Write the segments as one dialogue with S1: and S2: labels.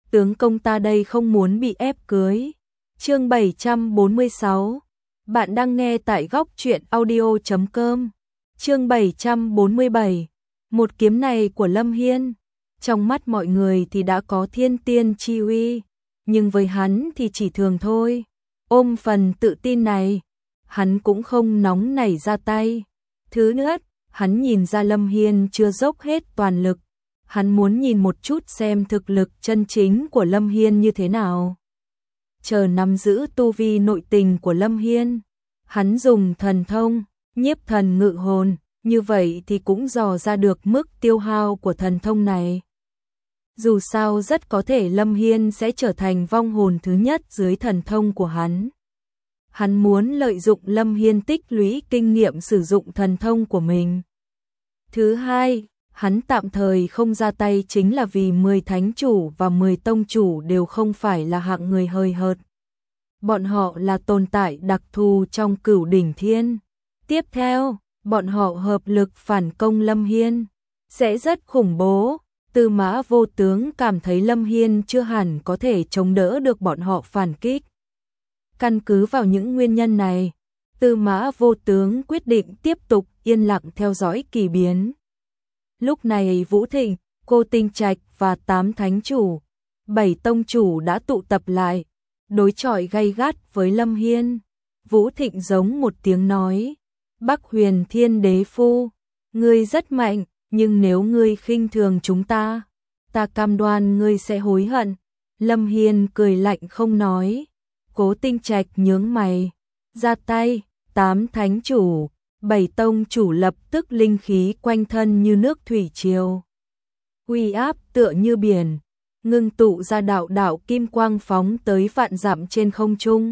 S1: tướng công ta đây không muốn bị ép cưới. Chương 746. Bạn đang nghe tại góc truyện audio.com. Chương 747. Một kiếm này của Lâm Hiên, trong mắt mọi người thì đã có thiên tiên chi uy, nhưng với hắn thì chỉ thường thôi. Ôm phần tự tin này, hắn cũng không nóng nảy ra tay. Thứ nữa, hắn nhìn ra Lâm Hiên chưa dốc hết toàn lực. Hắn muốn nhìn một chút xem thực lực chân chính của Lâm Hiên như thế nào. Chờ nắm giữ tu vi nội tình của Lâm Hiên, hắn dùng thần thông, nhiếp thần ngự hồn, như vậy thì cũng dò ra được mức tiêu hao của thần thông này. Dù sao rất có thể Lâm Hiên sẽ trở thành vong hồn thứ nhất dưới thần thông của hắn. Hắn muốn lợi dụng Lâm Hiên tích lũy kinh nghiệm sử dụng thần thông của mình. Thứ hai, hắn tạm thời không ra tay chính là vì 10 thánh chủ và 10 tông chủ đều không phải là hạng người hời hợt. Bọn họ là tồn tại đặc thù trong Cửu Đỉnh Thiên. Tiếp theo, bọn họ hợp lực phản công Lâm Hiên, sẽ rất khủng bố. Tư Mã Vô Tướng cảm thấy Lâm Hiên chưa hẳn có thể chống đỡ được bọn họ phản kích. Căn cứ vào những nguyên nhân này, Tư Mã Vô Tướng quyết định tiếp tục yên lặng theo dõi kỳ biến. Lúc này Vũ Thịnh, Cô Tinh Trạch và 8 thánh chủ, 7 tông chủ đã tụ tập lại, đối chọi gay gắt với Lâm Hiên. Vũ Thịnh giống một tiếng nói: Bắc Huyền Thiên Đế Phu, ngươi rất mạnh, nhưng nếu ngươi khinh thường chúng ta, ta cam đoan ngươi sẽ hối hận. Lâm Hiên cười lạnh không nói. Cố Tinh Trạch nhướng mày, ra tay. 8 thánh chủ, 7 tông chủ lập tức linh khí quanh thân như nước thủy triều, uy áp tựa như biển, ngưng tụ ra đạo đạo kim quang phóng tới vạn dặm trên không trung.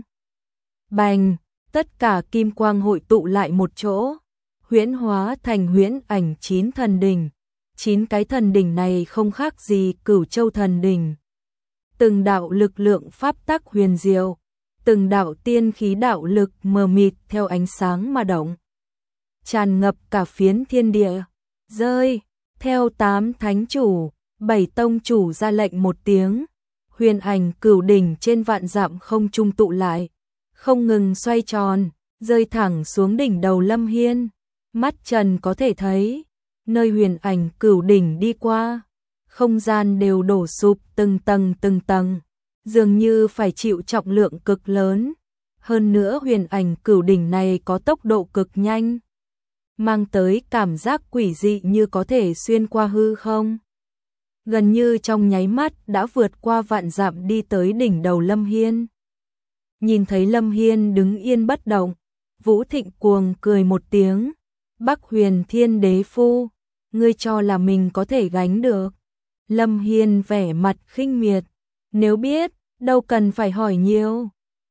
S1: Bành, tất cả kim quang hội tụ lại một chỗ, huyễn hóa thành huyễn ảnh 9 thần đỉnh. 9 cái thần đỉnh này không khác gì Cửu Châu thần đỉnh. Từng đạo lực lượng pháp tắc huyền diệu, từng đạo tiên khí đạo lực mờ mịt theo ánh sáng mà động, tràn ngập cả phiến thiên địa. Rơi, theo 8 thánh chủ, 7 tông chủ ra lệnh một tiếng, huyền ảnh cửu đỉnh trên vạn dặm không trung tụ lại, không ngừng xoay tròn, rơi thẳng xuống đỉnh đầu Lâm Hiên. Mắt trần có thể thấy, nơi huyền ảnh cửu đỉnh đi qua, không gian đều đổ sụp từng tầng, dường như phải chịu trọng lượng cực lớn. Hơn nữa huyền ảnh cửu đỉnh này có tốc độ cực nhanh, mang tới cảm giác quỷ dị như có thể xuyên qua hư không. Gần như trong nháy mắt đã vượt qua vạn dặm đi tới đỉnh đầu Lâm Hiên. Nhìn thấy Lâm Hiên đứng yên bất động, Vũ Thịnh cuồng cười một tiếng: Bắc Huyền Thiên Đế Phu, ngươi cho là mình có thể gánh được? Lâm Hiên vẻ mặt khinh miệt: nếu biết, đâu cần phải hỏi nhiều.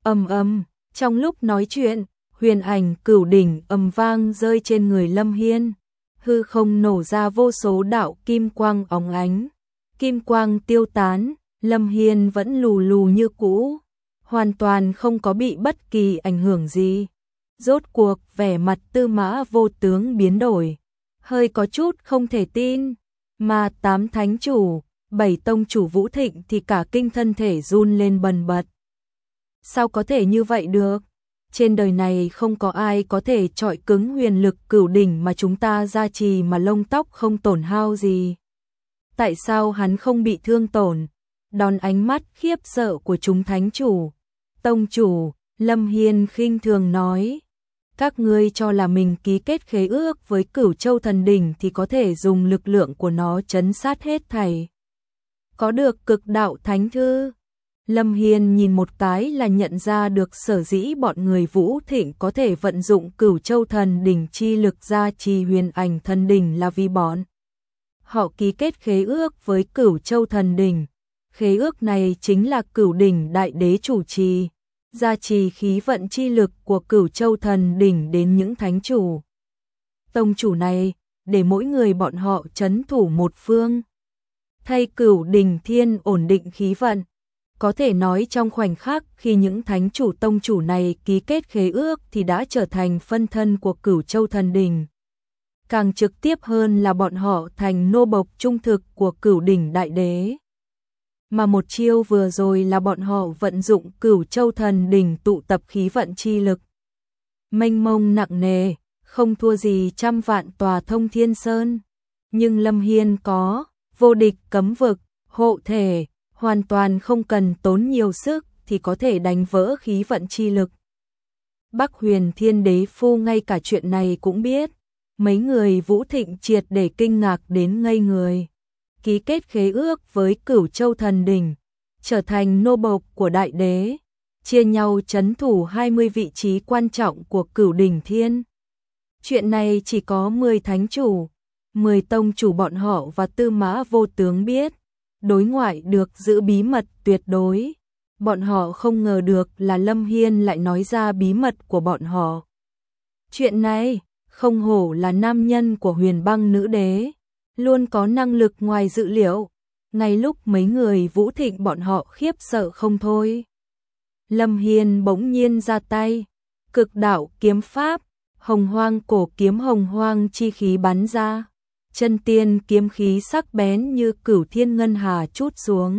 S1: Trong lúc nói chuyện, huyền ảnh cửu đỉnh ầm vang rơi trên người Lâm Hiên, hư không nổ ra vô số đạo kim quang óng ánh. Kim quang tiêu tán, Lâm Hiên vẫn lù lù như cũ, hoàn toàn không có bị bất kỳ ảnh hưởng gì. Rốt cuộc vẻ mặt Tư Mã Vô Tướng biến đổi, hơi có chút không thể tin, mà 8 thánh chủ, 7 tông chủ Vũ Thịnh thì cả kinh thân thể run lên bần bật. Sao có thể như vậy được? Trên đời này không có ai có thể chọi cứng huyền lực cửu đỉnh mà chúng ta gia trì mà lông tóc không tổn hao gì. Tại sao hắn không bị thương tổn? Đón ánh mắt khiếp sợ của chúng thánh chủ, tông chủ, Lâm Hiên khinh thường nói: các ngươi cho là mình ký kết khế ước với Cửu Châu thần đỉnh thì có thể dùng lực lượng của nó trấn sát hết thảy. Có được cực đạo thánh thư. Lâm Hiên nhìn một cái là nhận ra được sở dĩ bọn người Vũ Thịnh có thể vận dụng Cửu Châu thần đỉnh chi lực gia trì huyền ảnh thần đỉnh là vì bọn họ ký kết khế ước với Cửu Châu thần đỉnh. Khế ước này chính là Cửu đỉnh đại đế chủ trì, gia trì khí vận chi lực của Cửu Châu thần đỉnh đến những thánh chủ, tông chủ này, để mỗi người bọn họ trấn thủ một phương, thay Cửu Đỉnh Thiên ổn định khí vận. Có thể nói trong khoảnh khắc khi những thánh chủ tông chủ này ký kết khế ước thì đã trở thành phân thân của Cửu Châu thần đỉnh. Càng trực tiếp hơn là bọn họ thành nô bộc trung thực của Cửu đỉnh đại đế. mà một chiêu vừa rồi là bọn họ vận dụng Cửu Châu Thần Đỉnh tụ tập khí vận chi lực. Mênh mông nặng nề, không thua gì trăm vạn tòa Thông Thiên Sơn, nhưng Lâm Hiên có vô địch cấm vực, hộ thể, hoàn toàn không cần tốn nhiều sức thì có thể đánh vỡ khí vận chi lực. Bắc Huyền Thiên Đế Phu ngay cả chuyện này cũng biết, mấy người Vũ Thịnh triệt để kinh ngạc đến ngây người. Ký kết khế ước với Cửu Châu Thần Đỉnh, trở thành nô bộc của đại đế, chia nhau trấn thủ 20 vị trí quan trọng của Cửu Đỉnh Thiên. Chuyện này chỉ có 10 thánh chủ, 10 tông chủ bọn họ và Tư Mã Vô Tướng biết, đối ngoại được giữ bí mật tuyệt đối. Bọn họ không ngờ được là Lâm Hiên lại nói ra bí mật của bọn họ. Chuyện này, không hổ là nam nhân của Huyền Băng Nữ Đế, luôn có năng lực ngoài dự liệu. Ngay lúc mấy người Vũ Thịnh bọn họ khiếp sợ không thôi, Lâm Hiên bỗng nhiên ra tay, cực đạo kiếm pháp, hồng hoang cổ kiếm hồng hoang chi khí bắn ra, chân tiên kiếm khí sắc bén như cửu thiên ngân hà trút xuống,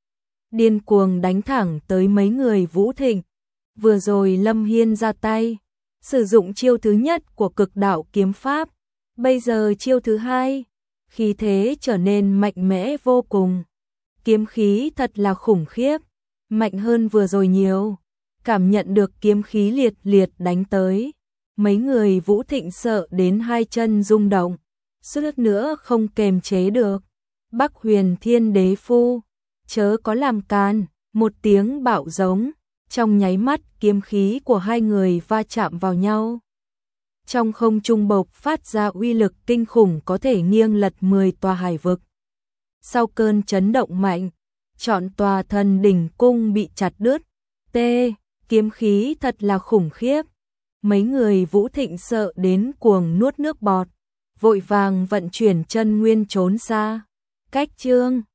S1: điên cuồng đánh thẳng tới mấy người Vũ Thịnh. Vừa rồi Lâm Hiên ra tay, sử dụng chiêu thứ nhất của cực đạo kiếm pháp, bây giờ chiêu thứ hai, khí thế trở nên mạnh mẽ vô cùng. Kiếm khí thật là khủng khiếp, mạnh hơn vừa rồi nhiều. Cảm nhận được kiếm khí liệt liệt đánh tới, mấy người Vũ Thịnh sợ đến hai chân rung động, suýt nữa không kềm chế được. Bắc Huyền Thiên Đế Phu, chớ có làm can, một tiếng bạo giống, trong nháy mắt kiếm khí của hai người va chạm vào nhau. Trong không trung bộc phát ra uy lực kinh khủng có thể nghiêng lật 10 tòa hải vực. Sau cơn chấn động mạnh, trọn tòa Thần Đỉnh cung bị chặt đứt. Kiếm khí thật là khủng khiếp. Mấy người Vũ Thịnh sợ đến cuồng nuốt nước bọt, vội vàng vận chuyển chân nguyên trốn xa. Cách chương